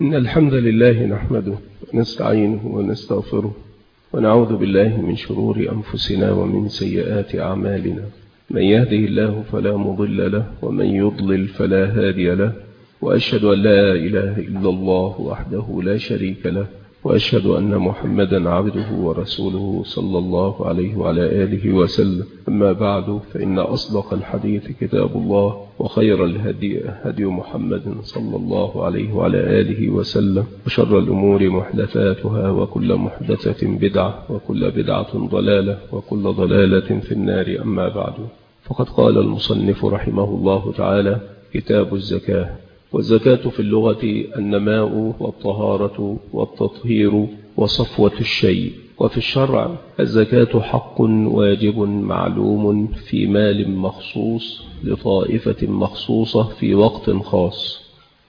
إن الحمد لله نحمده ونستعينه ونستغفره ونعوذ بالله من شرور أنفسنا ومن سيئات أعمالنا. من يهده الله فلا مضل له ومن يضلل فلا هادي له، وأشهد أن لا إله إلا الله وحده لا شريك له، وأشهد أن محمدا عبده ورسوله صلى الله عليه وعلى آله وسلم. أما بعد، فإن أصدق الحديث كتاب الله، وخير الهدي هدي محمد صلى الله عليه وعلى آله وسلم، وشر الأمور محدثاتها، وكل محدثة بدعة، وكل بدعة ضلالة، وكل ضلالة في النار. أما بعد، فقد قال المصنف رحمه الله تعالى: كتاب الزكاة. والزكاة في اللغة النماء والطهارة والتطهير وصفوة الشيء. وفي الشرع الزكاة حق واجب معلوم في مال مخصوص لطائفة مخصوصة في وقت خاص.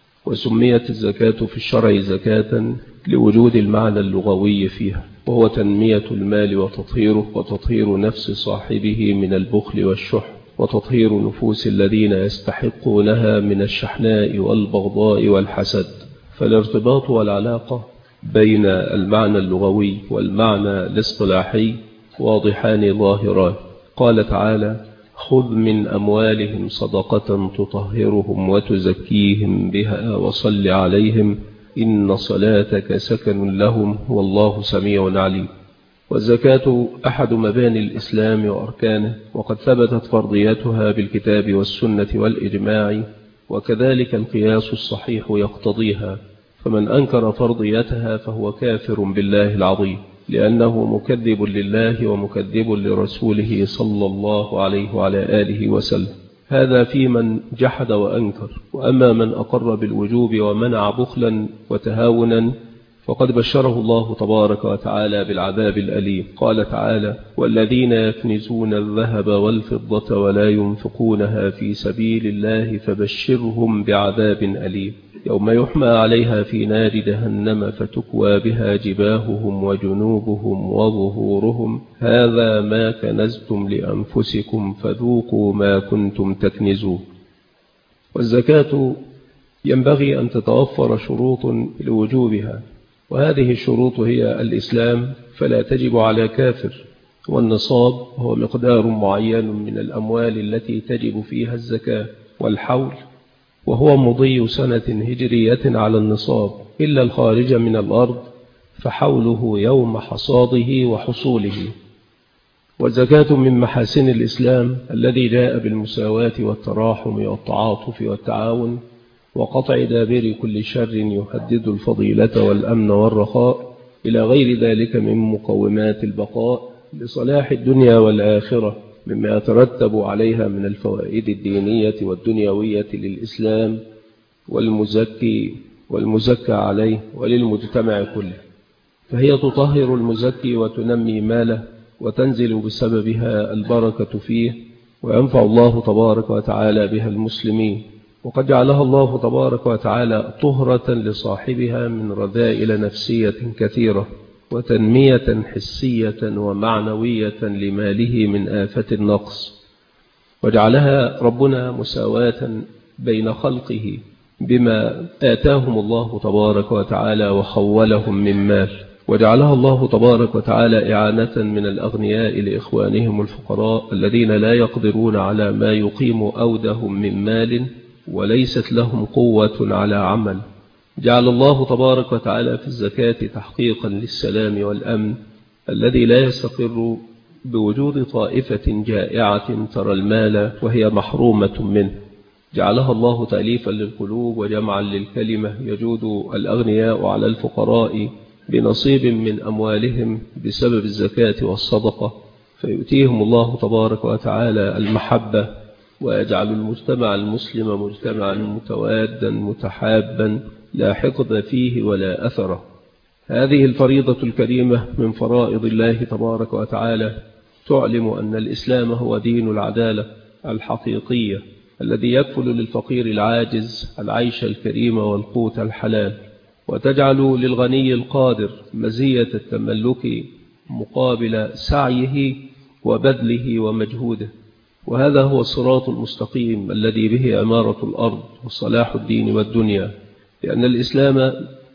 وسميت الزكاة في الشرع زكاة لوجود المعنى اللغوي فيها، وهو تنمية المال وتطهيره، وتطهير نفس صاحبه من البخل والشح، وتطهير نفوس الذين يستحقونها من الشحناء والبغضاء والحسد. فالارتباط والعلاقة بين المعنى اللغوي والمعنى الاصطلاحي واضحان ظاهران. قال تعالى: خذ من أموالهم صدقة تطهرهم وتزكيهم بها وصل عليهم إن صلاتك سكن لهم والله سميع عليم. والزكاة أحد مباني الإسلام وأركانه، وقد ثبتت فرضيتها بالكتاب والسنة والإجماع، وكذلك القياس الصحيح يقتضيها. فمن أنكر فرضيتها فهو كافر بالله العظيم، لأنه مكذب لله ومكذب لرسوله صلى الله عليه وعلى آله وسلم. هذا في من جحد وأنكر. وأما من أقر بالوجوب ومنع بخلا وتهاونا فقد بشره الله تبارك وتعالى بالعذاب الأليم. قال تعالى: والذين يكنزون الذهب والفضة ولا ينفقونها في سبيل الله فبشرهم بعذاب أليم يوم يحمى عليها في نار جهنم فتكوى بها جباههم وجنوبهم وظهورهم هذا ما كنزتم لأنفسكم فذوقوا ما كنتم تكنزون. والزكاة ينبغي أن تتوفر شروط لوجوبها، وهذه الشروط هي الإسلام، فلا تجب على كافر. والنصاب هو مقدار معين من الأموال التي تجب فيها الزكاة. والحول وهو مضي سنة هجرية على النصاب، إلا الخارج من الأرض فحوله يوم حصاده وحصوله. والزكاة من محاسن الإسلام الذي جاء بالمساواة والتراحم والتعاطف والتعاون وقطع دابر كل شر يهدد الفضيلة والأمن والرخاء، إلى غير ذلك من مقومات البقاء لصلاح الدنيا والآخرة، مما يترتب عليها من الفوائد الدينية والدنيوية للإسلام والمزكى عليه وللمجتمع كله. فهي تطهر المزكي وتنمي ماله، وتنزل بسببها البركة فيه، وينفع الله تبارك وتعالى بها المسلمين. وقد جعلها الله تبارك وتعالى طهرة لصاحبها من رذائل نفسية كثيرة، وتنمية حسية ومعنوية لماله من آفة النقص. وجعلها ربنا مساواة بين خلقه بما آتاهم الله تبارك وتعالى وخولهم من مال. وجعلها الله تبارك وتعالى إعانة من الأغنياء لإخوانهم الفقراء الذين لا يقدرون على ما يقيم أودهم من مال وليست لهم قوة على عمل. جعل الله تبارك وتعالى في الزكاة تحقيقا للسلام والأمن الذي لا يستقر بوجود طائفة جائعة ترى المال وهي محرومة منه. جعلها الله تأليفا للقلوب وجمعا للكلمة، يجود الأغنياء على الفقراء بنصيب من أموالهم بسبب الزكاة والصدقة، فيؤتيهم الله تبارك وتعالى المحبة، ويجعل المجتمع المسلم مجتمعا متوادا متحابا لا حقد فيه ولا أثره. هذه الفريضة الكريمة من فرائض الله تبارك وتعالى تعلم أن الإسلام هو دين العدالة الحقيقية الذي يكفل للفقير العاجز العيش الكريم والقوت الحلال، وتجعل للغني القادر مزية التملك مقابل سعيه وبذله ومجهوده. وهذا هو الصراط المستقيم الذي به عمارة الأرض وصلاح الدين والدنيا، لأن الإسلام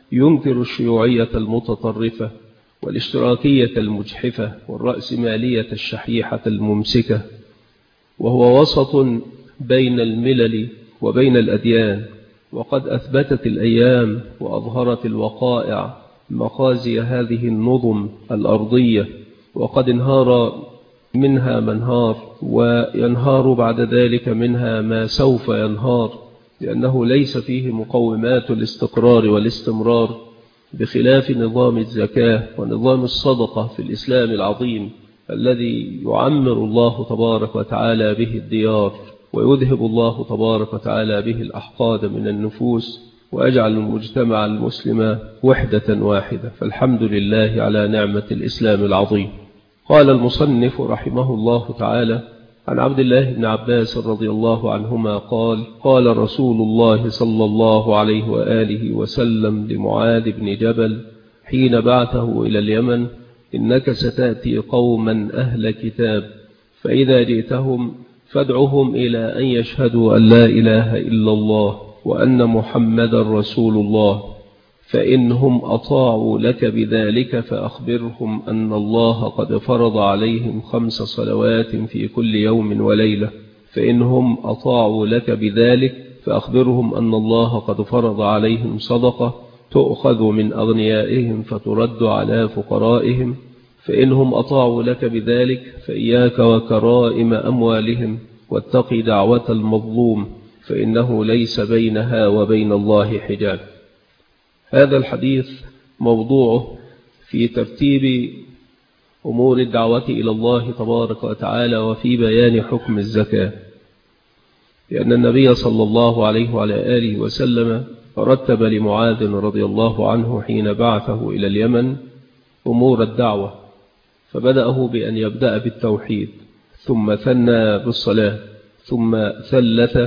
ينكر الشيوعية المتطرفة والاشتراكية المجحفة والرأسمالية الشحيحة الممسكة، وهو وسط بين الملل وبين الأديان. وقد أثبتت الأيام وأظهرت الوقائع مخازي هذه النظم الأرضية، وقد انهار منها منهار، وينهار بعد ذلك منها ما سوف ينهار، لأنه ليس فيه مقومات الاستقرار والاستمرار، بخلاف نظام الزكاة ونظام الصدقة في الإسلام العظيم الذي يعمر الله تبارك وتعالى به الديار، ويذهب الله تبارك وتعالى به الأحقاد من النفوس، وأجعل المجتمع المسلم وحدة واحدة. فالحمد لله على نعمة الإسلام العظيم. قال المصنف رحمه الله تعالى: عن عبد الله بن عباس رضي الله عنهما قال: قال رسول الله صلى الله عليه وآله وسلم لمعاذ بن جبل حين بعثه إلى اليمن: إنك ستأتي قوما أهل كتاب، فإذا جئتهم فادعهم إلى أن يشهدوا أن لا إله إلا الله وأن محمدا رسول الله، فإنهم أطاعوا لك بذلك فأخبرهم أن الله قد فرض عليهم 5 صلوات في كل يوم وليلة. فإنهم أطاعوا لك بذلك فأخبرهم أن الله قد فرض عليهم صدقة تؤخذ من أغنيائهم فترد على فقرائهم. فإنهم أطاعوا لك بذلك فإياك وكرائم أموالهم، واتق دعوة المظلوم، فإنه ليس بينها وبين الله حجاب. هذا الحديث موضوعه في ترتيب أمور الدعوة إلى الله تبارك وتعالى وفي بيان حكم الزكاة، لأن النبي صلى الله عليه وعلى آله وسلم رتب لمعاذ رضي الله عنه حين بعثه إلى اليمن أمور الدعوة، فبدأه بأن يبدأ بالتوحيد، ثم ثنى بالصلاة، ثم ثلث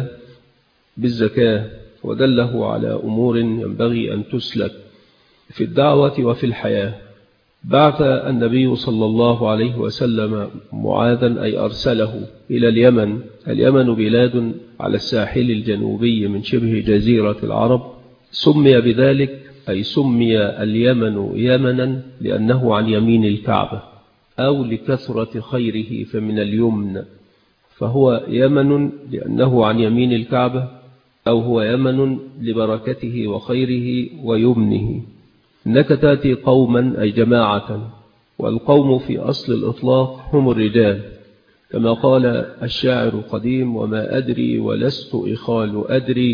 بالزكاة، ودله على أمور ينبغي أن تسلك في الدعوة وفي الحياة. بعث النبي صلى الله عليه وسلم معاذا أي أرسله إلى اليمن. اليمن بلاد على الساحل الجنوبي من شبه جزيرة العرب، سمي بذلك أي سمي اليمن يمنا لأنه عن يمين الكعبة، أو لكثرة خيره فمن اليمن، فهو يمن لأنه عن يمين الكعبة، أو هو يمن لبركته وخيره ويمنه. إنك تأتي قوما أي جماعة، والقوم في أصل الإطلاق هم الرجال، كما قال الشاعر القديم: وما أدري ولست إخال أدري،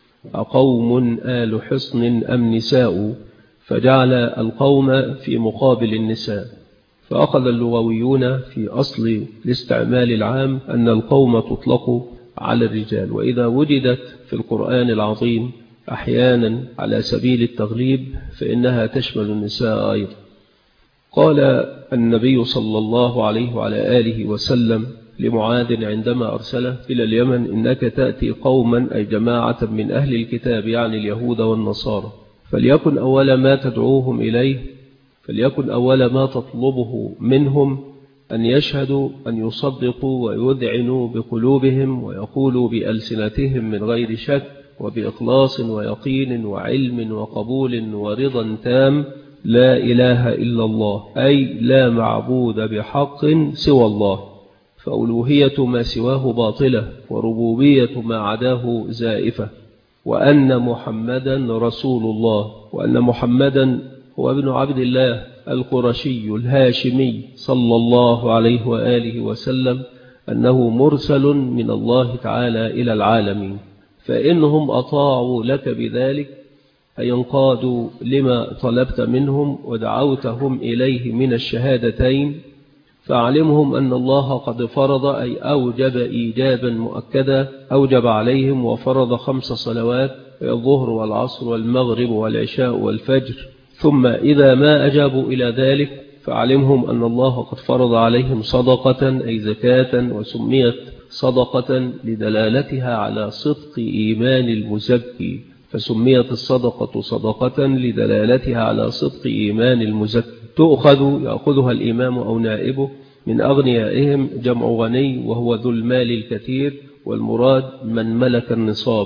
أقوم آل حصن أم نساء، فجعل القوم في مقابل النساء. فأخذ اللغويون في أصل الاستعمال العام أن القوم تطلق على الرجال، وإذا وجدت في القرآن العظيم أحيانا على سبيل التغليب فإنها تشمل النساء أيضا. قال النبي صلى الله عليه وعلى آله وسلم لمعاذ عندما أرسله إلى اليمن: إنك تأتي قوما أي جماعة من أهل الكتاب، يعني اليهود والنصارى، فليكن أول ما تدعوهم إليه، فليكن أول ما تطلبه منهم أن يشهدوا، أن يصدقوا ويذعنوا بقلوبهم ويقولوا بألسنتهم من غير شك وبإخلاص ويقين وعلم وقبول ورضا تام: لا إله إلا الله، أي لا معبود بحق سوى الله، فألوهية ما سواه باطلة، وربوبية ما عداه زائفة، وأن محمدا رسول الله، وأن محمدا هو ابن عبد الله القرشي الهاشمي صلى الله عليه وآله وسلم، أنه مرسل من الله تعالى إلى العالمين. فإنهم أطاعوا لك بذلك أي انقادوا لما طلبت منهم ودعوتهم إليه من الشهادتين، فأعلمهم أن الله قد فرض أي أوجب إيجابا مؤكدا، أوجب عليهم وفرض 5 صلوات: الظهر والعصر والمغرب والعشاء والفجر. ثم إذا ما أجابوا إلى ذلك فأعلمهم أن الله قد فرض عليهم صدقة أي زكاة، وسميت صدقة لدلالتها على صدق إيمان المزكي، فسميت الصدقة صدقة لدلالتها على صدق إيمان المزكي. تؤخذ يأخذها الإمام أو نائبه من أغنيائهم، جمع غني وهو ذو المال الكثير، والمراد من ملك النصاب،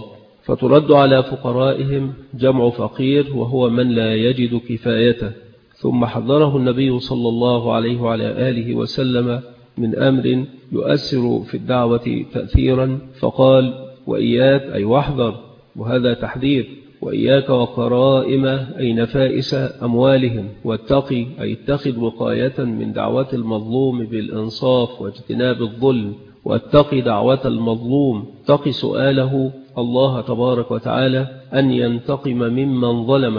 فترد على فقرائهم جمع فقير وهو من لا يجد كفايته. ثم حذره النبي صلى الله عليه وعلى آله وسلم من أمر يؤثر في الدعوة تأثيرا، فقال: وإياك أي واحذر، وهذا تحذير، وإياك وقرائم أي نفائس أموالهم، واتقي أي اتخذ وقاية من دعوة المظلوم بالإنصاف واجتناب الظلم، واتقي دعوة المظلوم، اتقي سؤاله الله تبارك وتعالى أن ينتقم ممن ظلمه.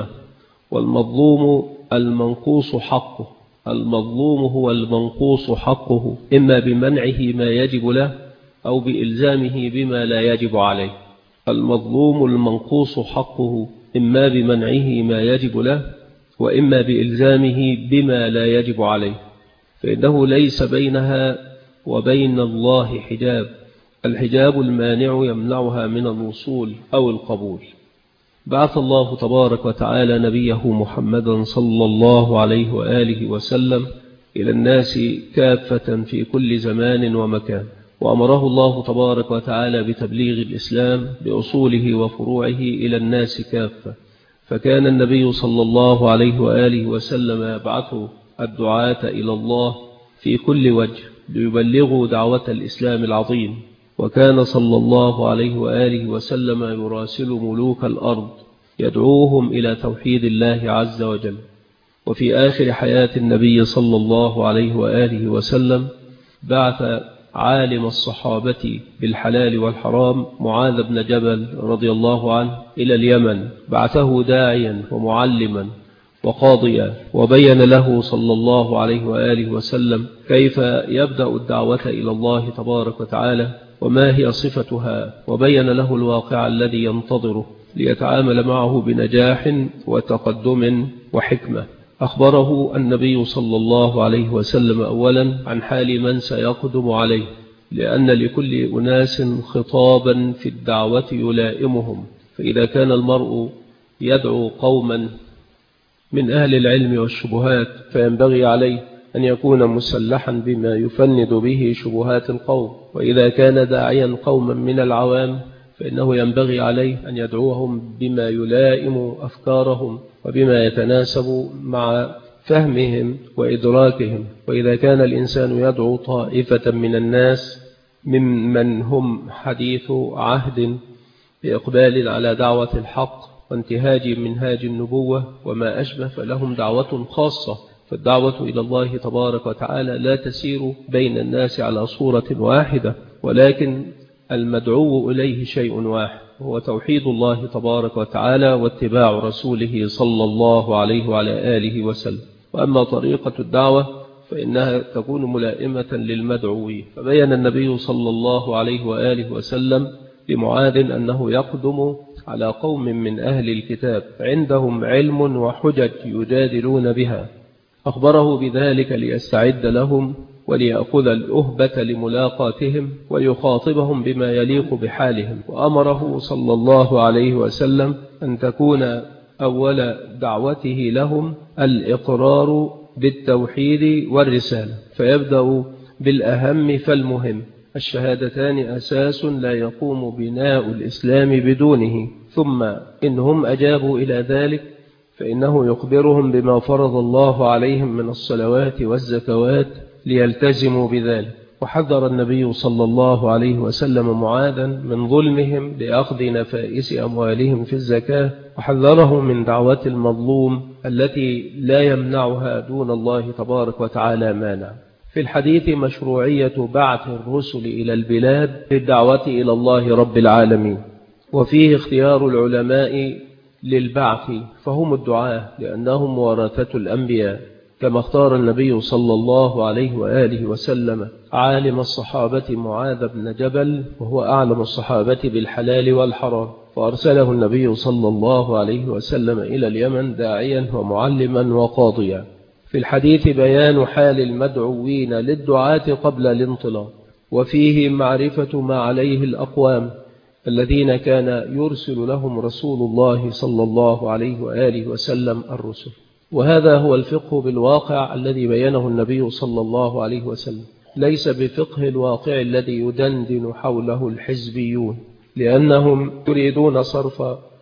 والمظلوم المنقوص حقه، المظلوم هو المنقوص حقه، إما بمنعه ما يجب له أو بإلزامه بما لا يجب عليه. المظلوم المنقوص حقه إما بمنعه ما يجب له وإما بإلزامه بما لا يجب عليه، فإنه ليس بينها وبين الله حجاب، الحجاب المانع يمنعها من الوصول أو القبول. بعث الله تبارك وتعالى نبيه محمدا صلى الله عليه وآله وسلم إلى الناس كافة في كل زمان ومكان، وأمره الله تبارك وتعالى بتبليغ الإسلام بأصوله وفروعه إلى الناس كافة. فكان النبي صلى الله عليه وآله وسلم يبعث الدعاة إلى الله في كل وجه ليبلغوا دعوة الإسلام العظيم. وكان صلى الله عليه وآله وسلم يراسل ملوك الأرض يدعوهم إلى توحيد الله عز وجل. وفي آخر حياة النبي صلى الله عليه وآله وسلم بعث عالم الصحابة بالحلال والحرام معاذ بن جبل رضي الله عنه إلى اليمن، بعثه داعيا ومعلما وقاضيا، وبين له صلى الله عليه وآله وسلم كيف يبدأ الدعوة إلى الله تبارك وتعالى وما هي صفتها، وبين له الواقع الذي ينتظره ليتعامل معه بنجاح وتقدم وحكمة. أخبره النبي صلى الله عليه وسلم أولا عن حال من سيقدم عليه، لأن لكل أناس خطابا في الدعوة يلائمهم، فإذا كان المرء يدعو قوما من أهل العلم والشبهات فينبغي عليه أن يكون مسلحا بما يفند به شبهات القوم، وإذا كان داعيا قوما من العوام فإنه ينبغي عليه أن يدعوهم بما يلائم أفكارهم وبما يتناسب مع فهمهم وإدراكهم. وإذا كان الإنسان يدعو طائفة من الناس ممن هم حديث عهد بإقبال على دعوة الحق وانتهاج منهاج النبوة وما أشبه، فلهم دعوة خاصة. فالدعوة إلى الله تبارك وتعالى لا تسير بين الناس على صورة واحدة، ولكن المدعو إليه شيء واحد، هو توحيد الله تبارك وتعالى واتباع رسوله صلى الله عليه وعلى آله وسلم. وأما طريقة الدعوة فإنها تكون ملائمة للمدعوين. فبين النبي صلى الله عليه وآله وسلم لمعاذ أنه يقدم على قوم من أهل الكتاب عندهم علم وحجج يجادلون بها، أخبره بذلك ليستعد لهم وليأخذ الأهبة لملاقاتهم ويخاطبهم بما يليق بحالهم. وأمره صلى الله عليه وسلم أن تكون أول دعوته لهم الإقرار بالتوحيد والرسالة، فيبدأ بالأهم فالمهم. الشهادتان أساس لا يقوم بناء الإسلام بدونه، ثم إنهم أجابوا إلى ذلك فإنه يخبرهم بما فرض الله عليهم من الصلوات والزكوات ليلتزموا بذلك. وحذر النبي صلى الله عليه وسلم معاذا من ظلمهم لأخذ نفائس أموالهم في الزكاة، وحذره من دعوة المظلوم التي لا يمنعها دون الله تبارك وتعالى مانع. في الحديث مشروعية بعث الرسل إلى البلاد للدعوة إلى الله رب العالمين، وفيه اختيار العلماء للبعث فهم الدعاة لأنهم ورثة الأنبياء، كما اختار النبي صلى الله عليه وآله وسلم عالم الصحابة معاذ بن جبل وهو أعلم الصحابة بالحلال والحرام، فأرسله النبي صلى الله عليه وسلم إلى اليمن داعيا ومعلما وقاضيا. في الحديث بيان حال المدعوين للدعاة قبل الانطلاق، وفيه معرفة ما عليه الأقوام الذين كان يرسل لهم رسول الله صلى الله عليه وآله وسلم الرسل. وهذا هو الفقه بالواقع الذي بينه النبي صلى الله عليه وسلم، ليس بفقه الواقع الذي يدندن حوله الحزبيون، لأنهم يريدون صرف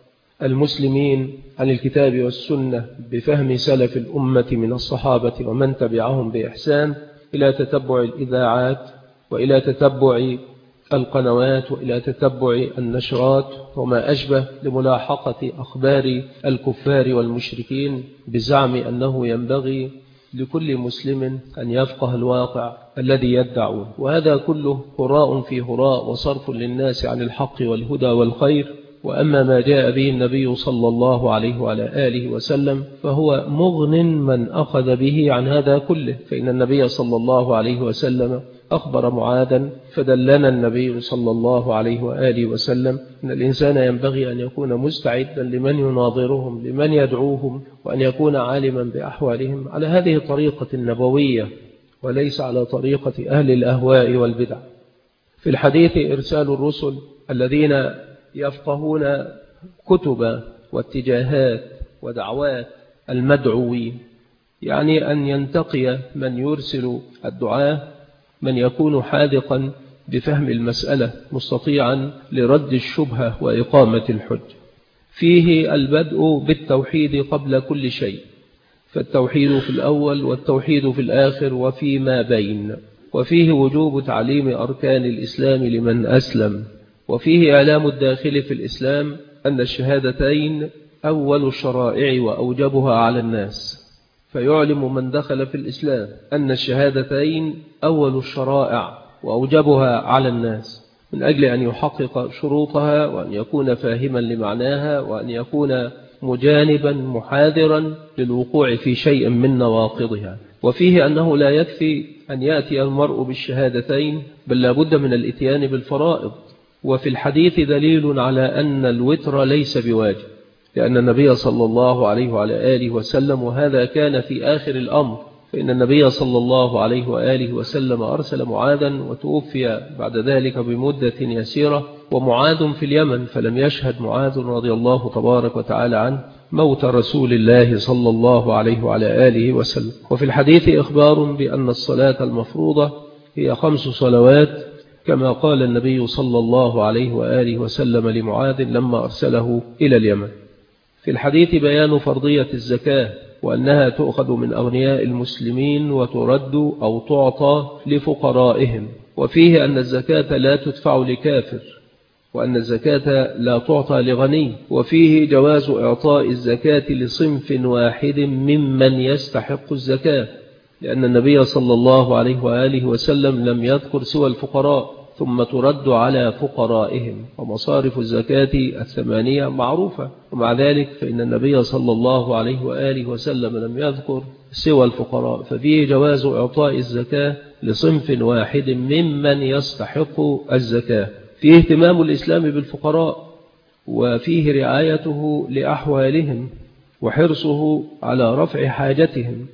المسلمين عن الكتاب والسنة بفهم سلف الأمة من الصحابة ومن تبعهم بإحسان إلى تتبع الإذاعات وإلى تتبع القنوات وإلى تتبع النشرات وما أشبه لملاحقة أخبار الكفار والمشركين بزعم أنه ينبغي لكل مسلم أن يفقه الواقع الذي يدعون، وهذا كله هراء في هراء وصرف للناس عن الحق والهدى والخير. وأما ما جاء به النبي صلى الله عليه وعلى آله وسلم فهو مغن من أخذ به عن هذا كله، فإن النبي صلى الله عليه وسلم أخبر معاذا فدلنا النبي صلى الله عليه وآله وسلم أن الإنسان ينبغي أن يكون مستعدا لمن يناظرهم لمن يدعوهم، وأن يكون عالما بأحوالهم على هذه الطريقة النبوية وليس على طريقة أهل الأهواء والبدع. في الحديث إرسال الرسل الذين يفقهون كتب واتجاهات ودعوات المدعوين، يعني أن ينتقي من يرسل الدعاء من يكون حاذقا بفهم المسألة مستطيعا لرد الشبهة وإقامة الحج. فيه البدء بالتوحيد قبل كل شيء، فالتوحيد في الأول والتوحيد في الآخر وفيما بين. وفيه وجوب تعليم أركان الإسلام لمن أسلم، وفيه إعلام الداخل في الإسلام أن الشهادتين أول الشرائع وأوجبها على الناس، فيعلم من دخل في الإسلام أن الشهادتين أول الشرائع وأوجبها على الناس، من أجل أن يحقق شروطها وأن يكون فاهما لمعناها وأن يكون مجانبا محاذرا للوقوع في شيء من نواقضها. وفيه أنه لا يكفي أن يأتي المرء بالشهادتين، بل لابد من الإتيان بالفرائض. وفي الحديث دليل على أن الوتر ليس بواجب، لأن النبي صلى الله عليه وعلى آله وسلم، وهذا كان في آخر الأمر، فإن النبي صلى الله عليه وآله وسلم أرسل معاذا وتوفي بعد ذلك بمدة يسيرة، ومعاذ في اليمن، فلم يشهد معاذ رضي الله تبارك وتعالى عنه موت رسول الله صلى الله عليه وعلى آله وسلم. وفي الحديث إخبار بأن الصلاة المفروضة هي 5 صلوات، كما قال النبي صلى الله عليه وآله وسلم لمعاذ لما أرسله إلى اليمن. في الحديث بيان فرضية الزكاة، وأنها تؤخذ من أغنياء المسلمين وترد أو تعطى لفقرائهم. وفيه أن الزكاة لا تدفع لكافر، وأن الزكاة لا تعطى لغني. وفيه جواز إعطاء الزكاة لصنف واحد ممن يستحق الزكاة، لأن النبي صلى الله عليه وآله وسلم لم يذكر سوى الفقراء، ثم ترد على فقرائهم. ومصارف الزكاة 8 معروفة، ومع ذلك فإن النبي صلى الله عليه وآله وسلم لم يذكر سوى الفقراء، ففيه جواز إعطاء الزكاة لصنف واحد ممن يستحق الزكاة. فيه اهتمام الإسلام بالفقراء، وفيه رعايته لأحوالهم وحرصه على رفع حاجتهم.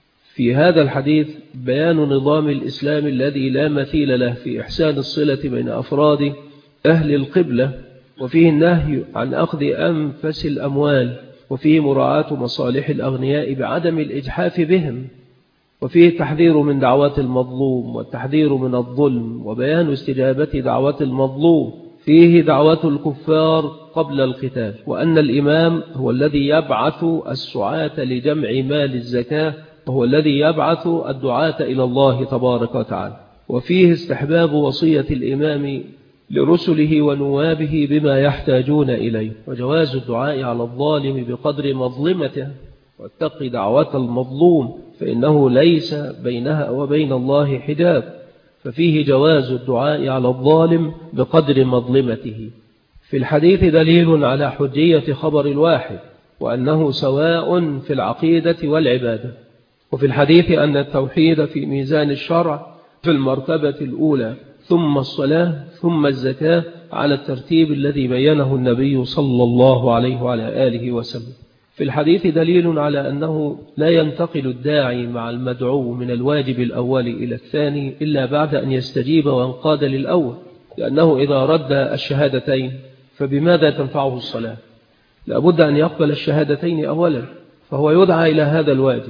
في هذا الحديث بيان نظام الإسلام الذي لا مثيل له في إحسان الصلة بين أفراد أهل القبلة، وفيه النهي عن أخذ أنفس الأموال، وفيه مراعاة مصالح الأغنياء بعدم الإجحاف بهم، وفيه التحذير من دعوات المظلوم والتحذير من الظلم وبيان استجابة دعوات المظلوم. فيه دعوات الكفار قبل القتال، وأن الإمام هو الذي يبعث السعاة لجمع مال الزكاة، وهو الذي يبعث الدعاة إلى الله تبارك وتعالى. وفيه استحباب وصية الإمام لرسله ونوابه بما يحتاجون إليه، وجواز الدعاء على الظالم بقدر مظلمته، واتق دعوة المظلوم فإنه ليس بينها وبين الله حجاب، ففيه جواز الدعاء على الظالم بقدر مظلمته. في الحديث دليل على حجية خبر الواحد، وأنه سواء في العقيدة والعبادة. وفي الحديث أن التوحيد في ميزان الشرع في المرتبة الأولى، ثم الصلاة، ثم الزكاة، على الترتيب الذي بينه النبي صلى الله عليه وعلى آله وسلم. في الحديث دليل على أنه لا ينتقل الداعي مع المدعو من الواجب الأول إلى الثاني إلا بعد أن يستجيب وانقاد للأول، لأنه إذا رد الشهادتين فبماذا تنفعه الصلاة؟ لابد أن يقبل الشهادتين أولا، فهو يدعى إلى هذا الواجب.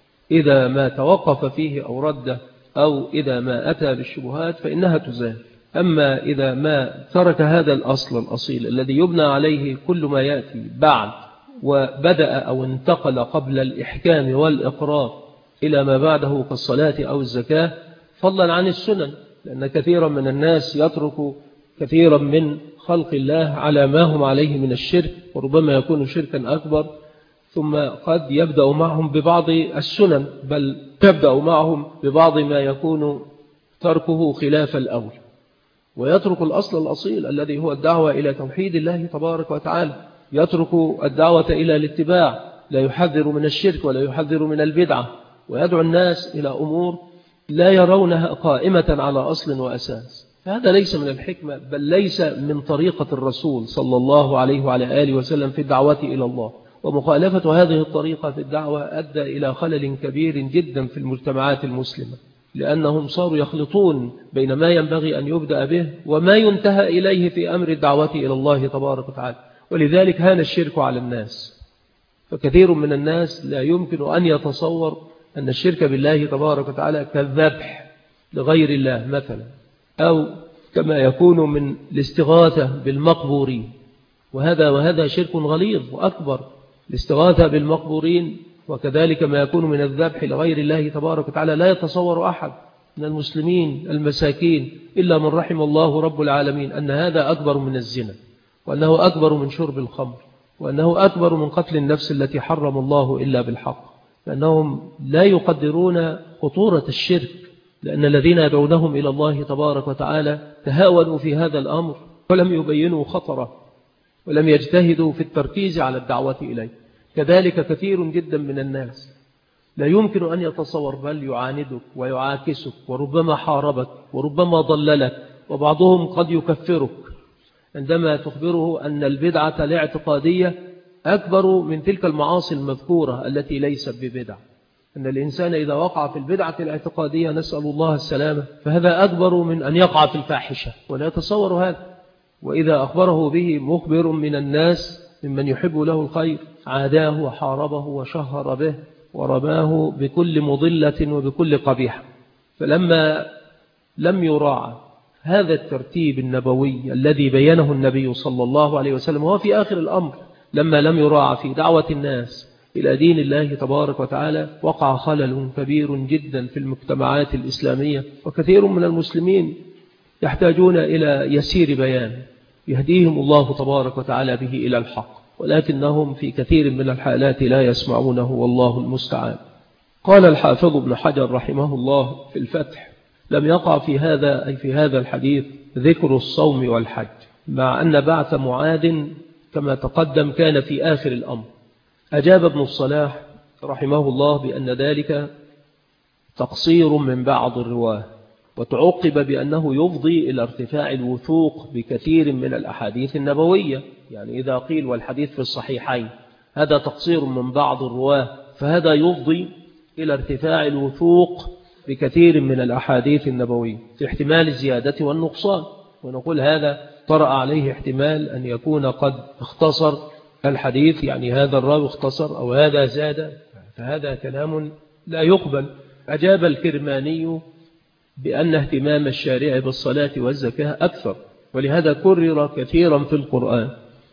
إذا ما توقف فيه أو رد، أو إذا ما أتى بالشبهات فإنها تزال. أما إذا ما ترك هذا الأصل الأصيل الذي يبنى عليه كل ما يأتي بعد، وبدأ أو انتقل قبل الإحكام والإقرار إلى ما بعده كالصلاة أو الزكاة، فضلا عن السنن، لأن كثيرا من الناس يترك كثيرا من خلق الله على ما هم عليه من الشرك، وربما يكون شركا أكبر، ثم قد يبدأ معهم ببعض السنن، بل يبدأ معهم ببعض ما يكون تركه خلاف الأول، ويترك الأصل الأصيل الذي هو الدعوة إلى توحيد الله تبارك وتعالى، يترك الدعوة إلى الاتباع، لا يحذر من الشرك ولا يحذر من البدعة، ويدعو الناس إلى أمور لا يرونها قائمة على أصل وأساس. فهذا ليس من الحكمة، بل ليس من طريقة الرسول صلى الله عليه وعلى آله وسلم في الدعوة إلى الله. ومخالفة هذه الطريقة في الدعوة أدى إلى خلل كبير جدا في المجتمعات المسلمة، لأنهم صاروا يخلطون بين ما ينبغي أن يبدأ به وما ينتهى إليه في أمر الدعوة إلى الله تبارك وتعالى، ولذلك هان الشرك على الناس. فكثير من الناس لا يمكن أن يتصور أن الشرك بالله تبارك وتعالى كالذبح لغير الله مثلا، أو كما يكون من الاستغاثة بالمقبورين، وهذا شرك غليظ وأكبر، الاستغاثة بالمقبورين، وكذلك ما يكون من الذبح لغير الله تبارك وتعالى. لا يتصور أحد من المسلمين المساكين إلا من رحم الله رب العالمين أن هذا أكبر من الزنا، وأنه أكبر من شرب الخمر، وأنه أكبر من قتل النفس التي حرم الله إلا بالحق، لأنهم لا يقدرون خطورة الشرك، لأن الذين يدعونهم إلى الله تبارك وتعالى تهاونوا في هذا الأمر ولم يبينوا خطره، ولم يجتهدوا في التركيز على الدعوة إليه. كذلك كثير جدا من الناس لا يمكن أن يتصور، بل يعاندك ويعاكسك، وربما حاربك وربما ضللك، وبعضهم قد يكفرك عندما تخبره أن البدعة الاعتقادية أكبر من تلك المعاصي المذكورة التي ليست ببدع، أن الإنسان إذا وقع في البدعة الاعتقادية نسأل الله السلامة فهذا أكبر من أن يقع في الفاحشة، ولا يتصور هذا. وإذا أخبره به مخبر من الناس ممن يحب له الخير عاداه وحاربه وشهر به ورماه بكل مضلة وبكل قبيحة. فلما لم يراعى هذا الترتيب النبوي الذي بينه النبي صلى الله عليه وسلم وهو في آخر الأمر، لما لم يراعى في دعوة الناس إلى دين الله تبارك وتعالى، وقع خلل كبير جدا في المجتمعات الإسلامية، وكثير من المسلمين يحتاجون إلى يسير بيان يهديهم الله تبارك وتعالى به إلى الحق، ولكنهم في كثير من الحالات لا يسمعونه، والله المستعان. قال الحافظ ابن حجر رحمه الله في الفتح: لم يقع في هذا أي في هذا الحديث ذكر الصوم والحج، مع أن بعث معاذ كما تقدم كان في آخر الأمر. أجاب ابن الصلاح رحمه الله بأن ذلك تقصير من بعض الرواه، وتعقب بأنه يفضي إلى ارتفاع الوثوق بكثير من الأحاديث النبوية. يعني إذا قيل والحديث في الصحيحين هذا تقصير من بعض الرواه، فهذا يفضي إلى ارتفاع الوثوق بكثير من الأحاديث النبوية في احتمال الزيادة والنقصان. ونقول هذا طرأ عليه احتمال أن يكون قد اختصر الحديث، يعني هذا الراوي اختصر أو هذا زاد، فهذا كلام لا يقبل. أجاب الكرماني بأن اهتمام الشارع بالصلاة والزكاة أكثر، ولهذا كرر كثيرا في القرآن،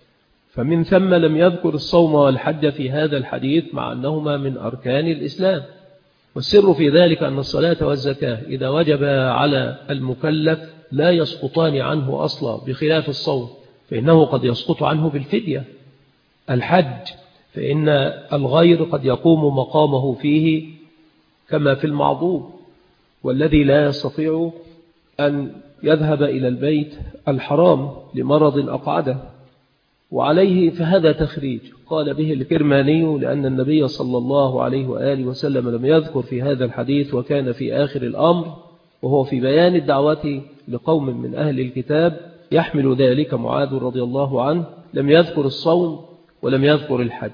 فمن ثم لم يذكر الصوم والحج في هذا الحديث مع أنهما من أركان الإسلام. والسر في ذلك أن الصلاة والزكاة إذا وجب على المكلف لا يسقطان عنه أصلا، بخلاف الصوم فإنه قد يسقط عنه بالفدية. الحج فإن الغير قد يقوم مقامه فيه كما في المعضوب، والذي لا يستطيع أن يذهب إلى البيت الحرام لمرض أقعده، وعليه فهذا تخريج قال به الكرماني، لأن النبي صلى الله عليه وآله وسلم لم يذكر في هذا الحديث، وكان في آخر الأمر وهو في بيان الدعوة لقوم من أهل الكتاب يحمل ذلك معاذ رضي الله عنه، لم يذكر الصوم ولم يذكر الحج.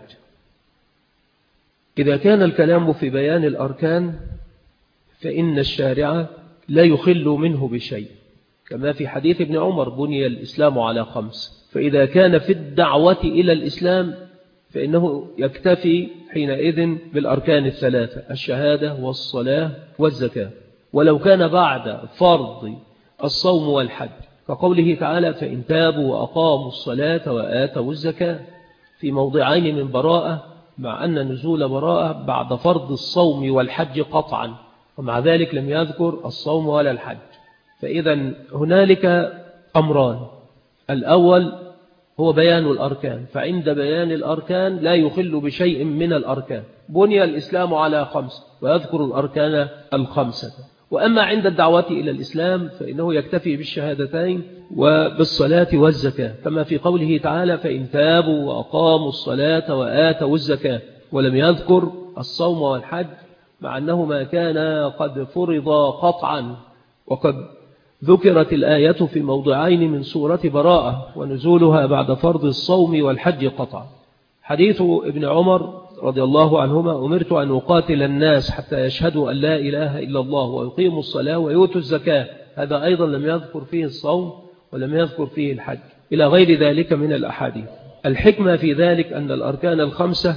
إذا كان الكلام في بيان الأركان فإن الشارع لا يخل منه بشيء، كما في حديث ابن عمر: بني الإسلام على 5. فإذا كان في الدعوة إلى الإسلام فإنه يكتفي حينئذ بالأركان 3: الشهادة والصلاة والزكاة. ولو كان بعد فرض الصوم والحج، كقوله تعالى فإن تابوا وأقاموا الصلاة وآتوا الزكاة، في موضعين من براءة، مع أن نزول براءة بعد فرض الصوم والحج قطعا، ومع ذلك لم يذكر الصوم ولا الحج. فإذا هنالك أمران: الأول هو بيان الأركان، فعند بيان الأركان لا يخل بشيء من الأركان، بني الإسلام على 5 ويذكر الأركان 5. وأما عند الدعوة إلى الإسلام فإنه يكتفي بالشهادتين وبالصلاة والزكاة، كما في قوله تعالى فإن تابوا وأقاموا الصلاة وآتوا الزكاة، ولم يذكر الصوم والحج مع أنهما كان قد فرض قطعا، وقد ذكرت الآية في موضعين من سورة براءة ونزولها بعد فرض الصوم والحج قطعا. حديث ابن عمر رضي الله عنهما: أمرت أن أقاتل الناس حتى يشهدوا أن لا إله إلا الله ويقيموا الصلاة ويؤتوا الزكاة، هذا أيضا لم يذكر فيه الصوم ولم يذكر فيه الحج، إلى غير ذلك من الأحاديث. الحكمة في ذلك أن الأركان 5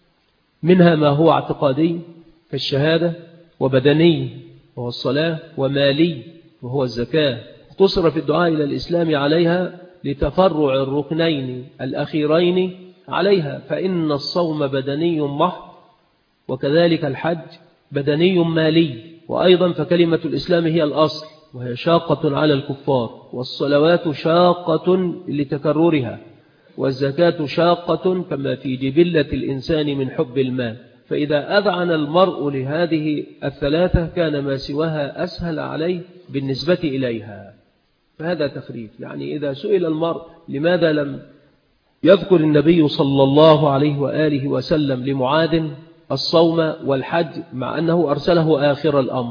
منها ما هو اعتقادي كالشهادة، وبدني وهو الصلاة، ومالي وهو الزكاة، اقتصر في الدعاء إلى الإسلام عليها لتفرع الركنين الأخيرين عليها، فإن الصوم بدني محض، وكذلك الحج بدني مالي. وأيضا فكلمة الإسلام هي الأصل، وهي شاقة على الكفار، والصلوات شاقة لتكررها، والزكاة شاقة كما في جبلة الإنسان من حب المال، فإذا أذعن المرء لهذه 3 كان ما سواها أسهل عليه بالنسبة إليها، فهذا تخريج. يعني إذا سئل المرء لماذا لم يذكر النبي صلى الله عليه وآله وسلم لمعاذ الصوم والحج مع أنه أرسله آخر الأمر،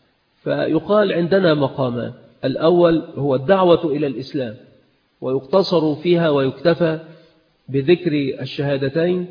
فيقال عندنا مقامان: الأول هو الدعوة إلى الإسلام، ويقتصر فيها ويكتفى بذكر الشهادتين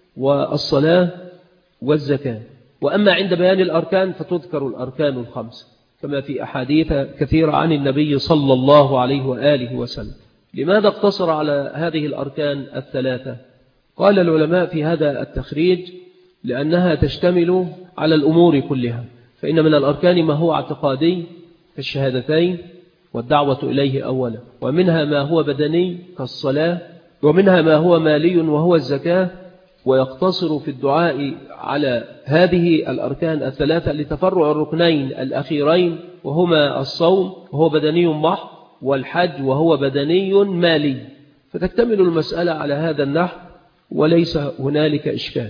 والصلاة والزكاة. وأما عند بيان الأركان فتذكر الأركان 5 كما في أحاديث كثيرة عن النبي صلى الله عليه وآله وسلم. لماذا اقتصر على هذه الأركان 3؟ قال العلماء في هذا التخريج: لأنها تشتمل على الأمور كلها، فإن من الأركان ما هو اعتقادي كالشهادتين والدعوة إليه أولا، ومنها ما هو بدني كالصلاة، ومنها ما هو مالي وهو الزكاة، ويقتصر في الدعاء على هذه الأركان 3 لتفرع الركنين الأخيرين، وهما الصوم وهو بدني محض، والحج وهو بدني مالي، فتكتمل المسألة على هذا النحو وليس هنالك إشكال.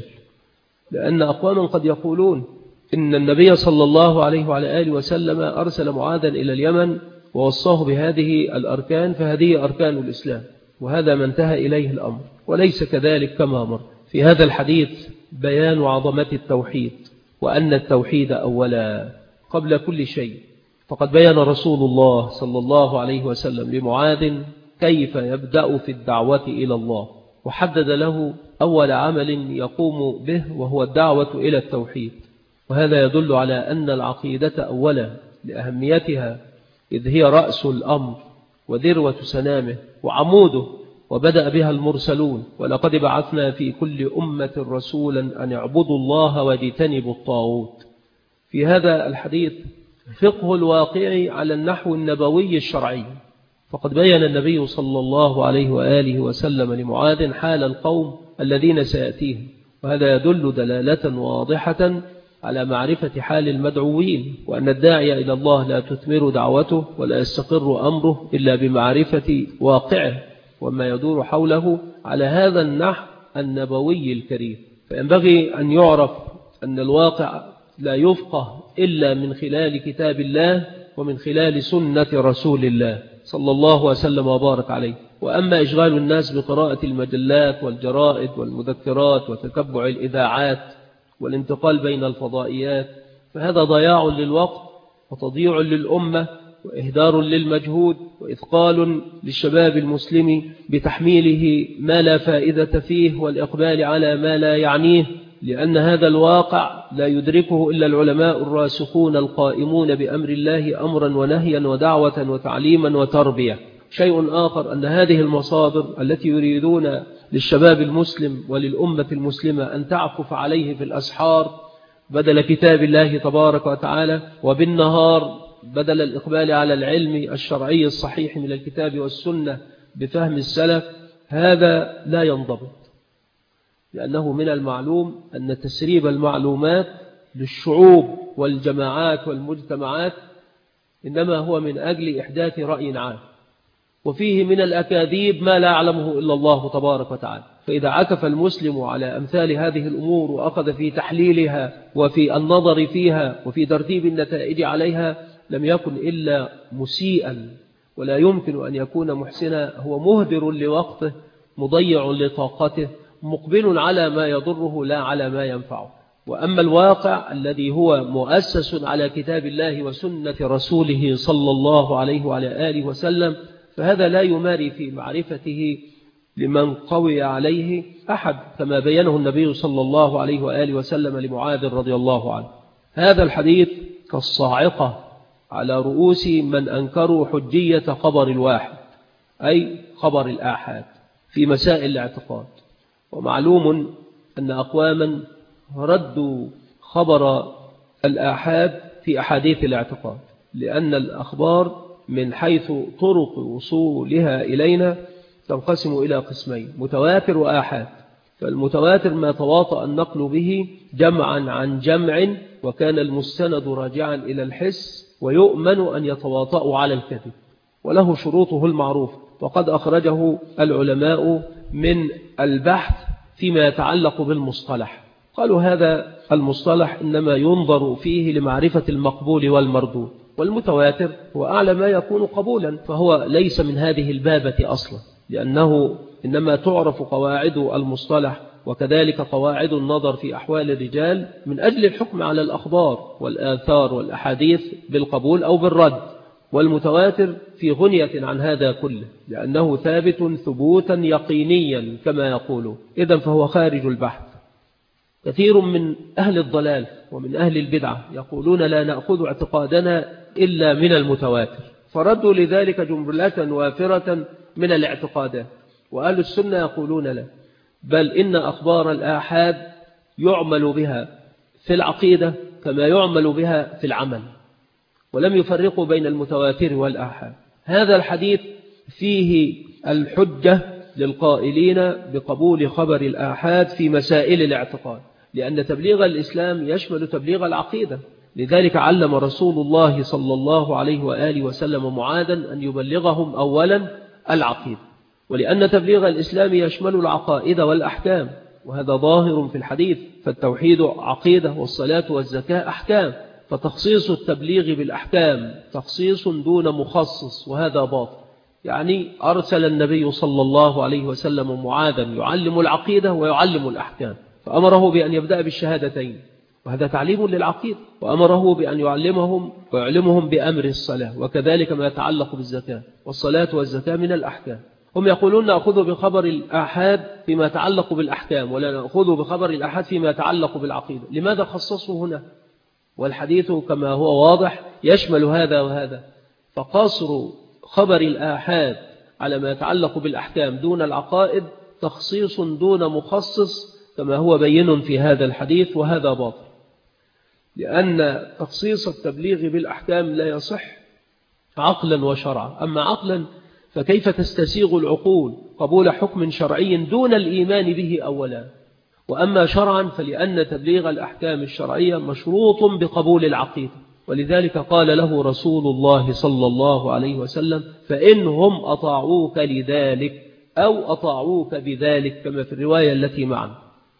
لأن أقواما قد يقولون إن النبي صلى الله عليه وعلى آله وسلم أرسل معاذا إلى اليمن ووصاه بهذه الأركان، فهذه أركان الإسلام، وهذا ما انتهى إليه الأمر، وليس كذلك كما مر. في هذا الحديث بيان عظمة التوحيد، وأن التوحيد أولا قبل كل شيء، فقد بيّن رسول الله صلى الله عليه وسلم لمعاذ كيف يبدأ في الدعوة إلى الله، وحدد له أول عمل يقوم به وهو الدعوة إلى التوحيد، وهذا يدل على أن العقيدة أولا لأهميتها، إذ هي رأس الأمر وذروة سنامه وعموده، وبدأ بها المرسلون: ولقد بعثنا في كل أمة رسولا أن اعبدوا الله واجتنبوا الطاغوت. في هذا الحديث فقه الواقع على النحو النبوي الشرعي، فقد بيّن النبي صلى الله عليه وآله وسلم لمعاذ حال القوم الذين سيأتيهم، وهذا يدل دلالة واضحة على معرفة حال المدعوين، وأن الداعي إلى الله لا تثمر دعوته ولا يستقر أمره إلا بمعرفة واقعه وما يدور حوله على هذا النحو النبوي الكريم. فينبغي أن يعرف أن الواقع لا يفقه إلا من خلال كتاب الله ومن خلال سنة رسول الله صلى الله وسلم وبارك عليه. وأما إشغال الناس بقراءة المجلات والجرائد والمذكرات وتتبع الإذاعات والانتقال بين الفضائيات، فهذا ضياع للوقت وتضييع للأمة وإهدار للمجهود وإثقال للشباب المسلم بتحميله ما لا فائدة فيه والإقبال على ما لا يعنيه، لأن هذا الواقع لا يدركه إلا العلماء الراسخون القائمون بأمر الله أمرا ونهيا ودعوة وتعليما وتربية. شيء آخر أن هذه المصادر التي يريدون للشباب المسلم وللأمة المسلمة أن تعكف عليه في الأسحار بدل كتاب الله تبارك وتعالى، وبالنهار بدل الإقبال على العلم الشرعي الصحيح من الكتاب والسنة بفهم السلف، هذا لا ينضبط، لأنه من المعلوم أن تسريب المعلومات للشعوب والجماعات والمجتمعات إنما هو من أجل إحداث رأي عام، وفيه من الأكاذيب ما لا يعلمه إلا الله تبارك وتعالى. فإذا عكف المسلم على أمثال هذه الأمور وأخذ في تحليلها وفي النظر فيها وفي ترتيب النتائج عليها لم يكن إلا مسيئا، ولا يمكن أن يكون محسنا. هو مهدر لوقته، مضيع لطاقته، مقبل على ما يضره لا على ما ينفعه. وأما الواقع الذي هو مؤسس على كتاب الله وسنة رسوله صلى الله عليه وعلى آله وسلم، فهذا لا يماري في معرفته لمن قوي عليه أحد، كما بينه النبي صلى الله عليه وآله وسلم لمعاذ رضي الله عنه. هذا الحديث كالصاعقة على رؤوس من أنكروا حجية خبر الواحد، أي خبر الآحاد في مسائل الاعتقاد. ومعلوم أن أقواما ردوا خبر الآحاد في أحاديث الاعتقاد، لأن الأخبار من حيث طرق وصولها إلينا تنقسم إلى قسمين: متواتر وآحاد. فالمتواتر ما تواطأ النقل به جمعا عن جمع، وكان المستند راجعا إلى الحس، ويؤمن أن يتواطأ على الكذب، وله شروطه المعروفة. وقد أخرجه العلماء من البحث فيما يتعلق بالمصطلح، قالوا هذا المصطلح إنما ينظر فيه لمعرفة المقبول والمردود، والمتواتر هو أعلى ما يكون قبولا، فهو ليس من هذه البابة أصلا، لأنه إنما تعرف قواعد المصطلح وكذلك قواعد النظر في أحوال الرجال من أجل الحكم على الأخبار والآثار والأحاديث بالقبول أو بالرد. والمتواتر في غنية عن هذا كله، لأنه ثابت ثبوتا يقينيا كما يقولون، إذن فهو خارج البحث. كثير من أهل الضلال ومن أهل البدعة يقولون لا نأخذ اعتقادنا إلا من المتواتر، فردوا لذلك جملة وافرة من الاعتقادات. وأهل السنة يقولون لا، بل إن أخبار الآحاد يعمل بها في العقيدة كما يعمل بها في العمل، ولم يفرقوا بين المتواتر والآحاد. هذا الحديث فيه الحجة للقائلين بقبول خبر الآحاد في مسائل الاعتقاد، لأن تبليغ الإسلام يشمل تبليغ العقيدة. لذلك علم رسول الله صلى الله عليه وآله وسلم معاذا أن يبلغهم أولا العقيدة، ولأن تبليغ الإسلام يشمل العقائد والأحكام، وهذا ظاهر في الحديث. فالتوحيد عقيدة، والصلاة والزكاة أحكام، فتخصيص التبليغ بالأحكام تخصيص دون مخصص، وهذا باطل. يعني أرسل النبي صلى الله عليه وسلم معاذا يعلم العقيدة ويعلم الأحكام، فأمره بأن يبدأ بالشهادتين، وهذا تعليم للعقيدة، وأمره بأن يعلمهم بأمر الصلاة، وكذلك ما يتعلق بالزكاة، والصلاة والزكاة من الأحكام. هم يقولون نأخذ بخبر الآحاد فيما يتعلق بالأحكام، ولا نأخذ بخبر الآحاد فيما يتعلق بالعقيدة. لماذا خصصوا هنا؟ والحديث كما هو واضح يشمل هذا وهذا، فقصر خبر الآحاد على ما يتعلق بالأحكام دون العقائد تخصيص دون مخصص كما هو بين في هذا الحديث، وهذا باطل، لأن تخصيص التبليغ بالأحكام لا يصح عقلا وشرعا. أما عقلا فكيف تستسيغ العقول قبول حكم شرعي دون الإيمان به أولا؟ وأما شرعا فلأن تبليغ الأحكام الشرعية مشروط بقبول العقيدة، ولذلك قال له رسول الله صلى الله عليه وسلم فإنهم أطاعوك لذلك أو أطاعوك بذلك، كما في الرواية التي معنا.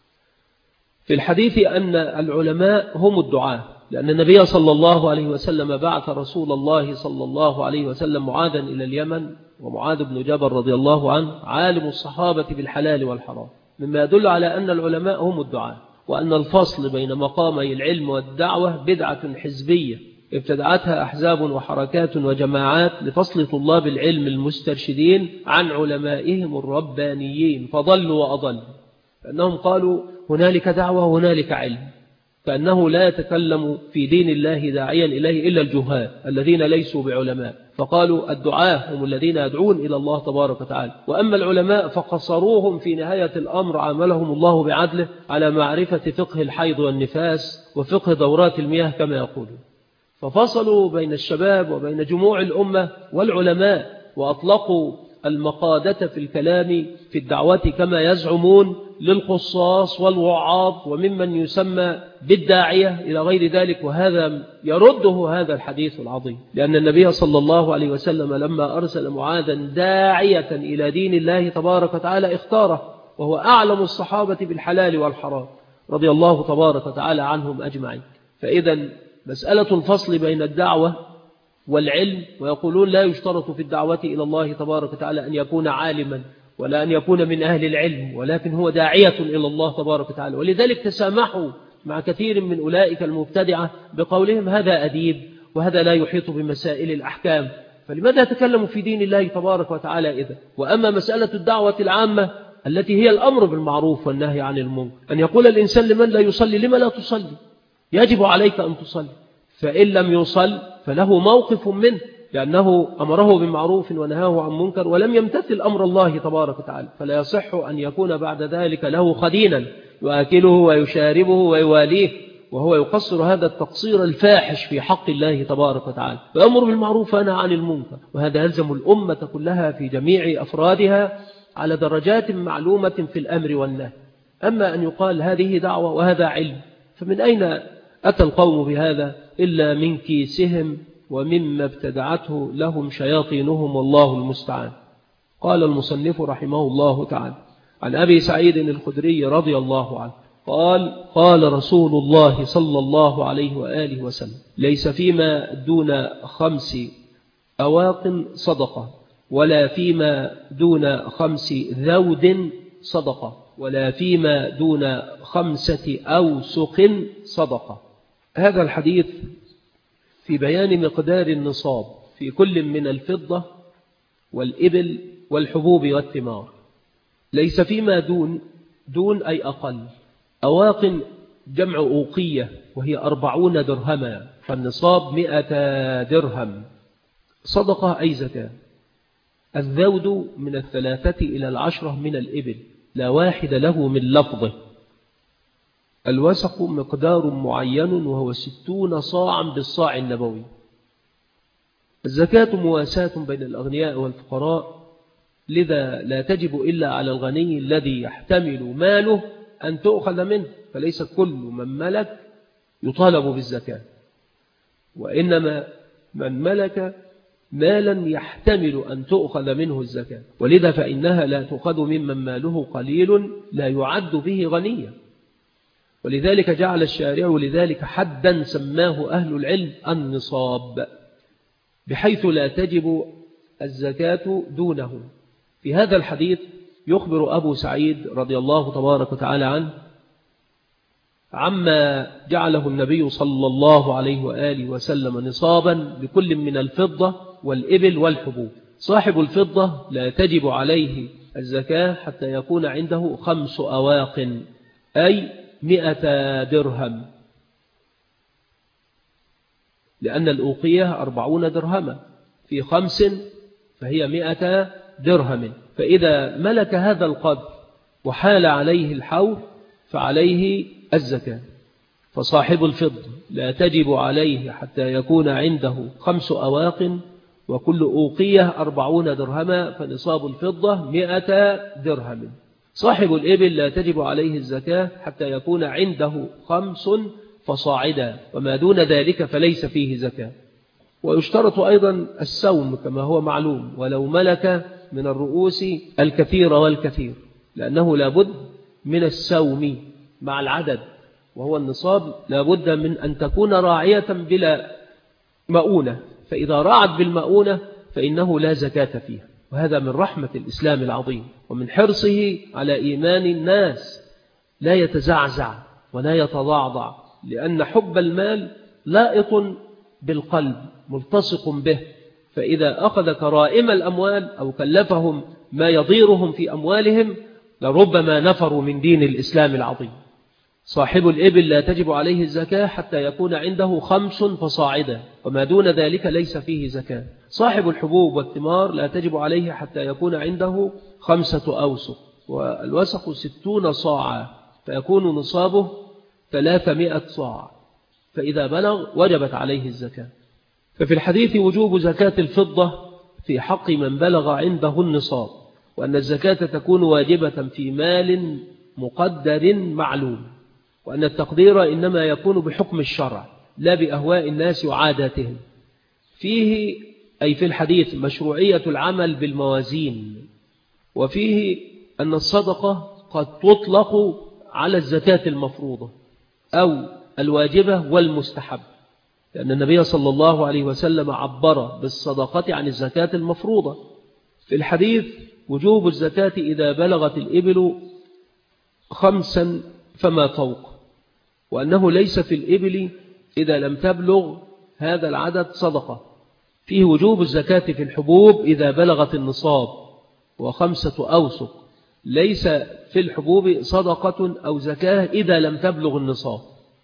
في الحديث أن العلماء هم الدعاة، لأن النبي صلى الله عليه وسلم بعث رسول الله صلى الله عليه وسلم معاذا إلى اليمن، ومعاذ بن جبل رضي الله عنه عالم الصحابة بالحلال والحرام، مما يدل على أن العلماء هم الدعاة، وأن الفصل بين مقامي العلم والدعوة بدعة حزبية ابتدعتها أحزاب وحركات وجماعات لفصل طلاب العلم المسترشدين عن علمائهم الربانيين، فضلوا وأضلوا، لأنهم قالوا هنالك دعوة وهنالك علم، فأنه لا يتكلم في دين الله داعيا إليه إلا الجهال الذين ليسوا بعلماء، فقالوا الدعاة هم الذين يدعون إلى الله تبارك وتعالى. وأما العلماء فقصروهم في نهاية الأمر عاملهم الله بعدله على معرفة فقه الحيض والنفاس وفقه دورات المياه كما يقولون. ففصلوا بين الشباب وبين جموع الأمة والعلماء، وأطلقوا المقادة في الكلام في الدعوة كما يزعمون للقصاص والوعاظ وممن يسمى بالداعية إلى غير ذلك. وهذا يرده هذا الحديث العظيم، لأن النبي صلى الله عليه وسلم لما أرسل معاذا داعية إلى دين الله تبارك وتعالى اختاره، وهو أعلم الصحابة بالحلال والحرام رضي الله تبارك وتعالى عنهم أجمعين. فإذا مسألة الفصل بين الدعوة والعلم، ويقولون لا يشترط في الدعوة إلى الله تبارك وتعالى أن يكون عالما ولا أن يكون من أهل العلم، ولكن هو داعية إلى الله تبارك وتعالى. ولذلك تسامحوا مع كثير من أولئك المبتدعة بقولهم هذا أديب وهذا لا يحيط بمسائل الأحكام، فلماذا يتكلموا في دين الله تبارك وتعالى إذا؟ وأما مسألة الدعوة العامة التي هي الأمر بالمعروف والنهي عن المنكر، أن يقول الإنسان لمن لا يصلي لما لا تصلي، يجب عليك أن تصلي، فإن لم يصل فله موقف منه، لأنه أمره بالمعروف ونهاه عن منكر ولم يمتثل أمر الله تبارك وتعالى، فلا يصح أن يكون بعد ذلك له خدينا يؤكله ويشاربه ويواليه، وهو يقصر هذا التقصير الفاحش في حق الله تبارك وتعالى، فأمر بالمعروف ونهى عن المنكر. وهذا يلزم الأمة كلها في جميع أفرادها على درجات معلومة في الأمر والنهي. أما أن يقال هذه دعوة وهذا علم، فمن أين أتى القوم بهذا إلا من كيسهم ومما ابتدعته لهم شياطينهم والله المستعان. قال المصنف رحمه الله تعالى عن أبي سعيد الخدري رضي الله عنه قال قال رسول الله صلى الله عليه وآله وسلم ليس فيما دون 5 أواق صدقة، ولا فيما دون 5 ذود صدقة، ولا فيما دون 5 أوسق صدقة. هذا الحديث في بيان مقدار النصاب في كل من الفضة والإبل والحبوب والثمار. ليس فيما دون أي أقل. أواق جمع أوقية وهي 40 درهما، فالنصاب 100 درهم. صدقة أي زكاة. الذود من 3 إلى 10 من الإبل، لا واحد له من لفظه. الوسق مقدار معين وهو 60 صاعا بالصاع النبوي. الزكاة مواساة بين الأغنياء والفقراء، لذا لا تجب إلا على الغني الذي يحتمل ماله أن تؤخذ منه، فليس كل من ملك يطالب بالزكاة، وإنما من ملك مالا يحتمل أن تؤخذ منه الزكاة، ولذا فإنها لا تؤخذ ممن ماله قليل لا يعد به غنيا. ولذلك جعل الشارع لذلك حدا سماه أهل العلم النصاب، بحيث لا تجب الزكاة دونه. في هذا الحديث يخبر أبو سعيد رضي الله تبارك وتعالى عنه عما جعله النبي صلى الله عليه وآله وسلم نصابا لكل من الفضة والإبل والحبوب. صاحب الفضة لا تجب عليه الزكاة حتى يكون عنده 5 أواق أي 100 درهم، لأن الأوقية 40 درهما في 5 فهي 100 درهم. فإذا ملك هذا القدر وحال عليه الحول فعليه الزكاة. فصاحب الفضة لا تجب عليه حتى يكون عنده 5 أواق، وكل أوقية 40 درهما، فنصاب الفضة 100 درهم. صاحب الإبل لا تجب عليه الزكاة حتى يكون عنده 5 فصاعدا، وما دون ذلك فليس فيه زكاة. ويشترط أيضا السوم كما هو معلوم، ولو ملك من الرؤوس الكثير والكثير، لأنه لابد من السوم مع العدد، وهو النصاب لابد من أن تكون راعية بلا مؤونة، فإذا راعت بالمؤونة فإنه لا زكاة فيها. وهذا من رحمة الإسلام العظيم ومن حرصه على إيمان الناس، لا يتزعزع ولا يتضعضع، لأن حب المال لائط بالقلب ملتصق به، فإذا أخذ كرائم الأموال أو كلفهم ما يضيرهم في أموالهم لربما نفروا من دين الإسلام العظيم. صاحب الإبل لا تجب عليه الزكاة حتى يكون عنده 5 فصاعدا، وما دون ذلك ليس فيه زكاة. صاحب الحبوب والثمار لا تجب عليه حتى يكون عنده 5 أوسق، والوسق 60 صاعا، فيكون نصابه 300 صاع، فإذا بلغ وجبت عليه الزكاة. ففي الحديث وجوب زكاة الفضة في حق من بلغ عنده النصاب، وأن الزكاة تكون واجبة في مال مقدر معلوم، وأن التقدير إنما يكون بحكم الشرع لا بأهواء الناس وعاداتهم. فيه أي في الحديث مشروعية العمل بالموازين، وفيه أن الصدقة قد تطلق على الزكاة المفروضة أو الواجبة والمستحب، لأن النبي صلى الله عليه وسلم عبر بالصدقة عن الزكاة المفروضة. في الحديث وجوب الزكاة إذا بلغت الإبل 5 فما فوق، وأنه ليس في الإبل إذا لم تبلغ هذا العدد صدقة. فيه وجوب الزكاة في الحبوب إذا بلغت النصاب و5 أوسق، ليس في الحبوب صدقة أو زكاة إذا لم تبلغ النصاب.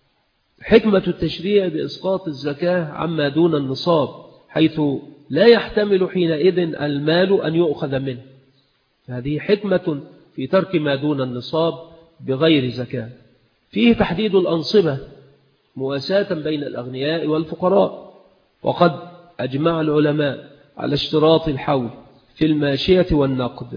حكمة التشريع بإسقاط الزكاة عما دون النصاب، حيث لا يحتمل حينئذ المال أن يؤخذ منه. هذه حكمة في ترك ما دون النصاب بغير زكاة. فيه تحديد الأنصبة مواساة بين الأغنياء والفقراء، وقد أجمع العلماء على اشتراط الحول في الماشية والنقد.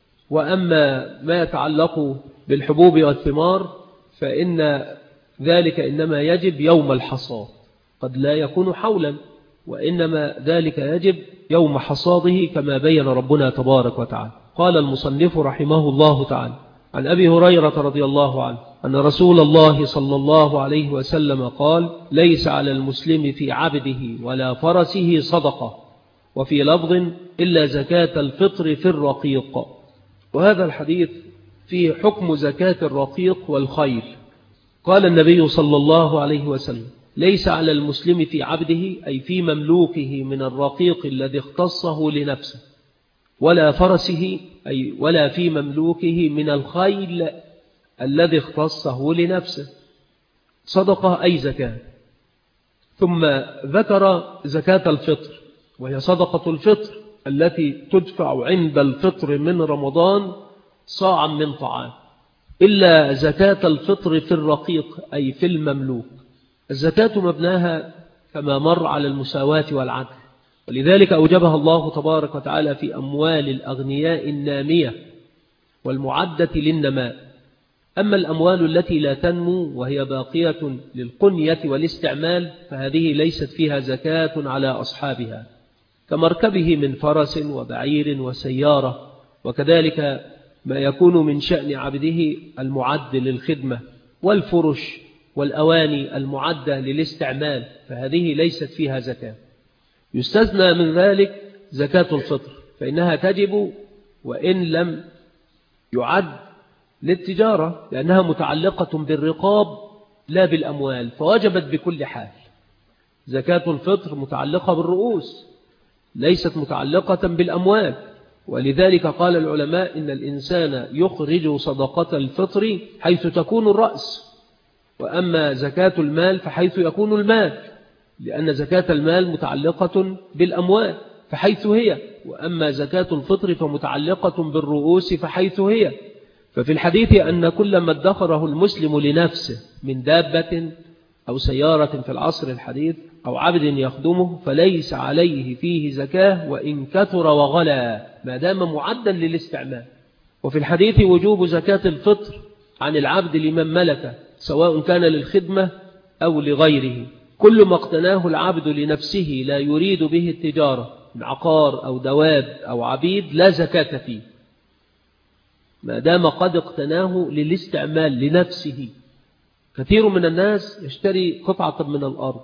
وأما ما يتعلق بالحبوب والثمار فإن ذلك إنما يجب يوم الحصاد، قد لا يكون حولا، وإنما ذلك يجب يوم حصاده كما بين ربنا تبارك وتعالى. قال المصنف رحمه الله تعالى: عن أبي هريرة رضي الله عنه أن رسول الله صلى الله عليه وسلم قال: ليس على المسلم في عبده ولا فرسه صدقة، وفي لفظ إلا زكاة الفطر في الرقيق. وهذا الحديث فيه حكم زكاة الرقيق والخيل. قال النبي صلى الله عليه وسلم: ليس على المسلم في عبده أي في مملوكه من الرقيق الذي اختصه لنفسه، ولا فرسه أي ولا في مملوكه من الخيل الذي اختصه لنفسه صدقة أي زكاة. ثم ذكر زكاة الفطر، وهي صدقة الفطر التي تدفع عند الفطر من رمضان صاعا من طعام، إلا زكاة الفطر في الرقيق أي في المملوك. الزكاة مبناها كما مر على المساواة والعدل، ولذلك أوجبها الله تبارك وتعالى في أموال الأغنياء النامية والمعدة للنماء. أما الأموال التي لا تنمو وهي باقية للقنية والاستعمال فهذه ليست فيها زكاة على أصحابها، كمركبه من فرس وبعير وسيارة، وكذلك ما يكون من شأن عبده المعد للخدمة، والفرش والأواني المعدة للاستعمال، فهذه ليست فيها زكاة. يستثنى من ذلك زكاة الفطر، فإنها تجب وإن لم يعد للتجارة، لأنها متعلقة بالرقاب لا بالأموال، فوجبت بكل حال. زكاة الفطر متعلقة بالرؤوس ليست متعلقة بالأموال، ولذلك قال العلماء إن الإنسان يخرج صدقة الفطر حيث تكون الرأس، وأما زكاة المال فحيث يكون المال، لأن زكاة المال متعلقة بالأموال فحيث هي، وأما زكاة الفطر فمتعلقة بالرؤوس فحيث هي. ففي الحديث أن كل ما ادخره المسلم لنفسه من دابة أو سيارة في العصر الحديث أو عبد يخدمه فليس عليه فيه زكاة وإن كثر وغلا ما دام معدا للاستعمال. وفي الحديث وجوب زكاة الفطر عن العبد لمن ملكه سواء كان للخدمة أو لغيره. كل ما اقتناه العبد لنفسه لا يريد به التجارة من عقار أو دواب أو عبيد لا زكاة فيه ما دام قد اقتناه للاستعمال لنفسه. كثير من الناس يشتري قطعة من الأرض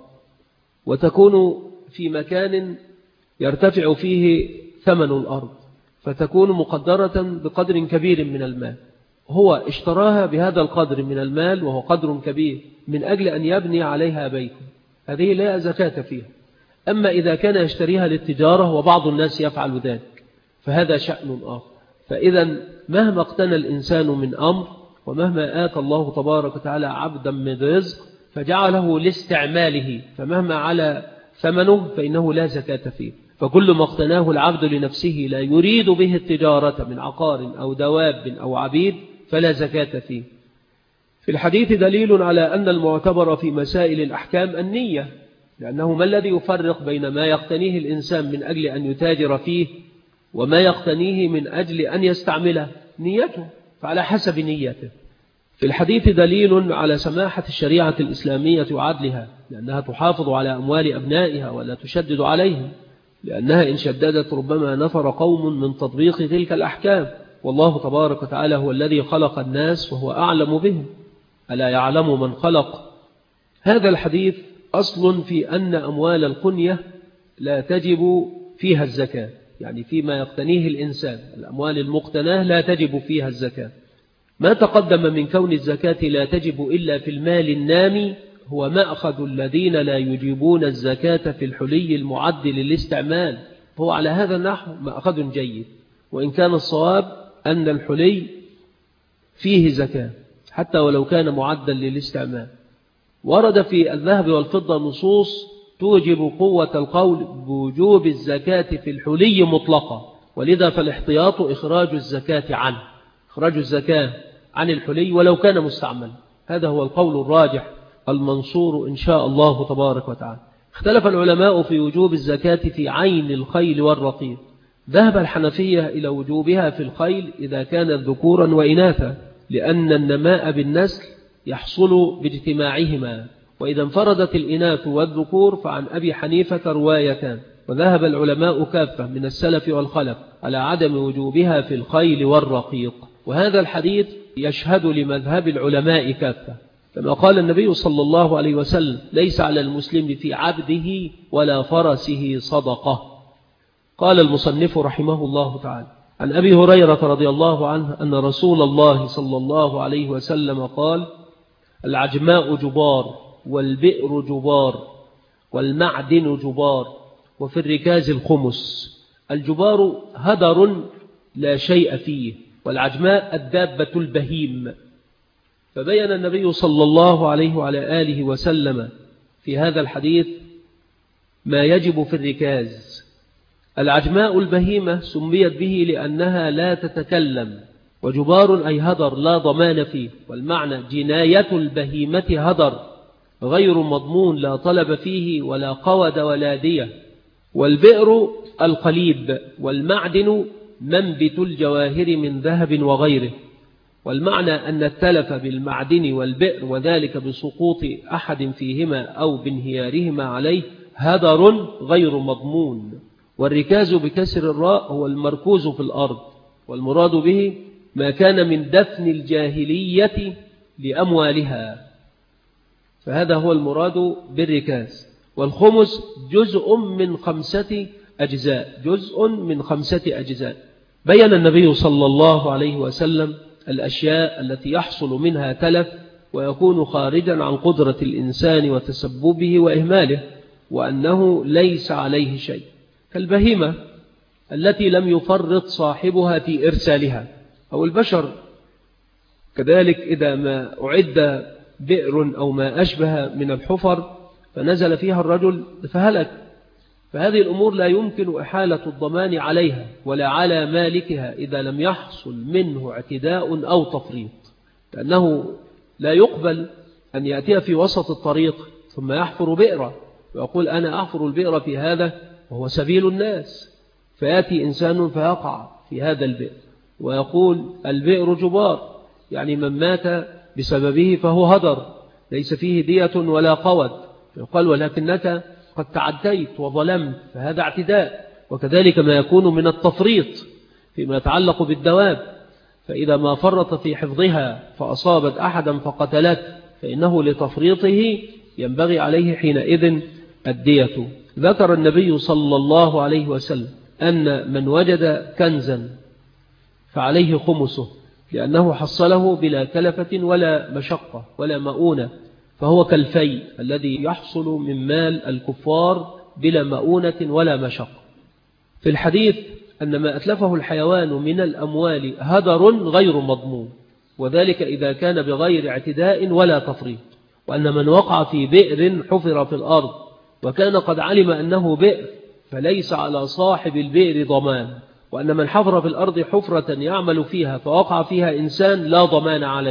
وتكون في مكان يرتفع فيه ثمن الأرض، فتكون مقدرة بقدر كبير من المال، هو اشتراها بهذا القدر من المال وهو قدر كبير من أجل أن يبني عليها بيتا، هذه لا زكاة فيها. أما إذا كان يشتريها للتجارة وبعض الناس يفعل ذلك فهذا شأن آخر. فإذا مهما اقتنى الإنسان من أمر ومهما آتى الله تبارك وتعالى عبدا من رزق فجعله لاستعماله فمهما على ثمنه فإنه لا زكاة فيه. فكل ما اقتناه العبد لنفسه لا يريد به التجارة من عقار أو دواب أو عبيد فلا زكاة فيه. في الحديث دليل على أن المعتبر في مسائل الأحكام النية، لأنه ما الذي يفرق بين ما يقتنيه الإنسان من أجل أن يتاجر فيه وما يقتنيه من أجل أن يستعمله؟ نيته، فعلى حسب نيته. في الحديث دليل على سماحة الشريعة الإسلامية وعدلها، لأنها تحافظ على أموال أبنائها ولا تشدد عليهم، لأنها إن شددت ربما نفر قوم من تطبيق تلك الأحكام، والله تبارك وتعالى هو الذي خلق الناس وهو أعلم بهم، ألا يعلم من خلق. هذا الحديث أصل في أن أموال القنية لا تجب فيها الزكاة، يعني فيما يقتنيه الإنسان الأموال المقتناه لا تجب فيها الزكاة. ما تقدم من كون الزكاة لا تجب إلا في المال النامي هو مأخذ الذين لا يجيبون الزكاة في الحلي المعد للاستعمال، هو على هذا النحو مأخذ جيد، وإن كان الصواب أن الحلي فيه زكاة حتى ولو كان معدا للاستعمال. ورد في الذهب والفضة نصوص توجب قوة القول بوجوب الزكاة في الحلي مطلقة، ولذا فالاحتياط إخراج الزكاة عنه، إخراج الزكاة عن الحلي ولو كان مستعمل. هذا هو القول الراجح المنصور إن شاء الله تبارك وتعالى. اختلف العلماء في وجوب الزكاة في عين الخيل والرقيق. ذهب الحنفية إلى وجوبها في الخيل إذا كانت ذكورا وإناثا، لأن النماء بالنسل يحصل باجتماعهما، وإذا انفردت الإناث والذكور فعن أبي حنيفة روايتان. وذهب العلماء كافة من السلف والخلف على عدم وجوبها في الخيل والرقيق، وهذا الحديث يشهد لمذهب العلماء كافة، كما قال النبي صلى الله عليه وسلم: ليس على المسلم في عبده ولا فرسه صدقة. قال المصنف رحمه الله تعالى: عن أبي هريرة رضي الله عنه أن رسول الله صلى الله عليه وسلم قال: العجماء جبار، والبئر جبار، والمعدن جبار، وفي الركاز الخمس. الجبار هدر لا شيء فيه، والعجماء الدابة البهيم. فبين النبي صلى الله عليه وعلى آله وسلم في هذا الحديث ما يجب في الركاز. العجماء البهيمة سميت به لأنها لا تتكلم، وجبار أي هدر لا ضمان فيه، والمعنى جناية البهيمة هدر غير مضمون لا طلب فيه ولا قود ولا دية. والبئر القليب، والمعدن منبت الجواهر من ذهب وغيره. والمعنى أن التلف بالمعدن والبئر وذلك بسقوط أحد فيهما أو بانهيارهما عليه هدر غير مضمون. والركاز بكسر الراء هو المركوز في الأرض، والمراد به ما كان من دفن الجاهلية لأموالها، فهذا هو المراد بالركاز. والخمس جزء من 5 أجزاء، جزء من 5 أجزاء. بين النبي صلى الله عليه وسلم الأشياء التي يحصل منها تلف ويكون خارجا عن قدرة الإنسان وتسببه وإهماله، وأنه ليس عليه شيء، كالبهيمة التي لم يفرط صاحبها في إرسالها، أو البشر كذلك إذا ما أعد بئر أو ما أشبه من الحفر فنزل فيها الرجل فهلك، فهذه الأمور لا يمكن إحالة الضمان عليها ولا على مالكها إذا لم يحصل منه اعتداء أو تفريط، لأنه لا يقبل أن يأتي في وسط الطريق ثم يحفر بئرا ويقول أنا أحفر البئر في هذا وهو سبيل الناس، فيأتي إنسان فيقع في هذا البئر ويقول البئر جبار، يعني من مات بسببه فهو هدر ليس فيه دية ولا قود، يقال ولكنك قد تعديت وظلمت، فهذا اعتداء. وكذلك ما يكون من التفريط فيما يتعلق بالدواب، فإذا ما فرط في حفظها فأصابت أحدا فقتلت فإنه لتفريطه ينبغي عليه حينئذ الدية. ذكر النبي صلى الله عليه وسلم أن من وجد كنزا فعليه خمسه، لأنه حصله بلا كلفة ولا مشقة ولا مؤونة، فهو كالفي الذي يحصل من مال الكفار بلا مؤونة ولا مشقة. في الحديث أن ما أتلفه الحيوان من الأموال هدر غير مضمون، وذلك إذا كان بغير اعتداء ولا تفريط، وأن من وقع في بئر حفر في الأرض وكان قد علم أنه بئر فليس على صاحب البئر ضمان، وأن من حفر في الأرض حفرة يعمل فيها فوقع فيها إنسان لا ضمان عليه،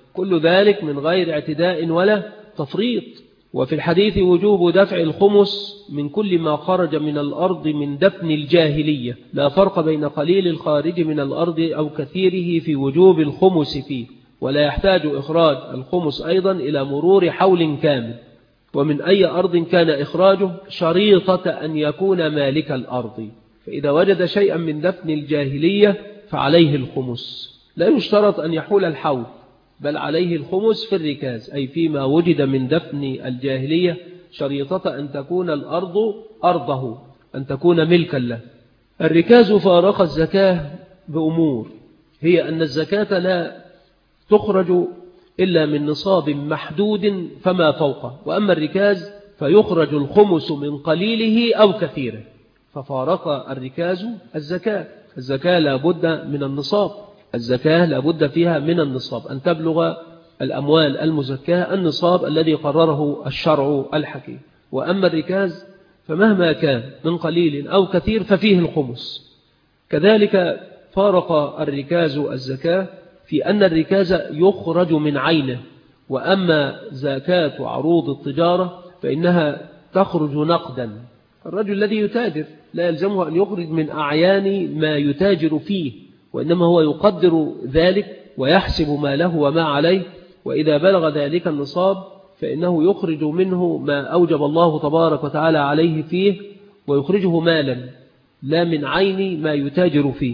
كل ذلك من غير اعتداء ولا تفريط. وفي الحديث وجوب دفع الخمس من كل ما خرج من الأرض من دفن الجاهلية، لا فرق بين قليل الخارج من الأرض أو كثيره في وجوب الخمس فيه، ولا يحتاج إخراج الخمس أيضا إلى مرور حول كامل. ومن أي أرض كان إخراجه شريطة أن يكون مالك الأرض، فإذا وجد شيئا من دفن الجاهلية فعليه الخمس، لا يشترط أن يحول الحول، بل عليه الخمس في الركاز، أي فيما وجد من دفن الجاهلية، شريطة أن تكون الأرض أرضه، أن تكون ملكا له. الركاز فارق الزكاة بأمور، هي أن الزكاة لا تخرج إلا من نصاب محدود فما فوقه، وأما الركاز فيخرج الخمس من قليله أو كثيره، ففارق الركاز الزكاة. الزكاة لا بد من النصاب، الزكاة لا بد فيها من النصاب، أن تبلغ الأموال المزكاة النصاب الذي قرره الشرع الحكيم. وأما الركاز فمهما كان من قليل أو كثير ففيه الخمس. كذلك فارق الركاز الزكاة في أن الركاز يخرج من عينه، وأما زكاة عروض التجارة فإنها تخرج نقدا. الرجل الذي يتاجر لا يلزمه أن يخرج من أعيان ما يتاجر فيه، وإنما هو يقدر ذلك ويحسب ما له وما عليه، وإذا بلغ ذلك النصاب فإنه يخرج منه ما أوجب الله تبارك وتعالى عليه فيه، ويخرجه مالا لا من عين ما يتاجر فيه،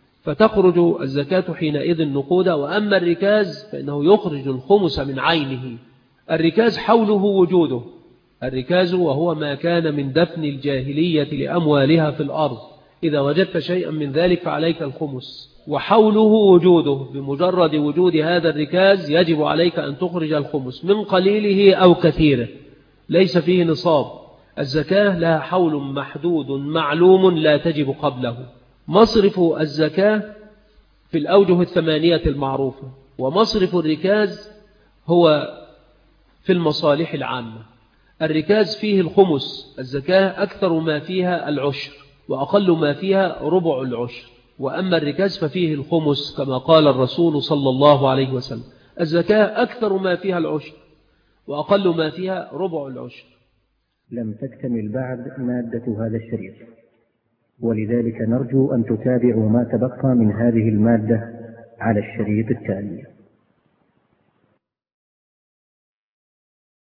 فتخرج الزكاة حينئذ نقودا. وأما الركاز فإنه يخرج الخمس من عينه. الركاز حوله وجوده، الركاز وهو ما كان من دفن الجاهلية لأموالها في الأرض، إذا وجدت شيئا من ذلك فعليك الخمس، وحوله وجوده، بمجرد وجود هذا الركاز يجب عليك أن تخرج الخمس من قليله أو كثيره، ليس فيه نصاب. الزكاة لها حول محدود معلوم لا تجب قبله. مصرف الزكاة في الأوجه الثمانية المعروفة، ومصرف الركاز هو في المصالح العامة. الركاز فيه الخمس، الزكاة أكثر ما فيها العشر، وأقل ما فيها ربع العشر. وأما الركاز ففيه الخمس كما قال الرسول صلى الله عليه وسلم. الزكاة أكثر ما فيها العشر، وأقل ما فيها ربع العشر. لم تكتمل بعد مادة هذا الشريط، ولذلك نرجو أن تتابعوا ما تبقى من هذه المادة على الشريط التالي.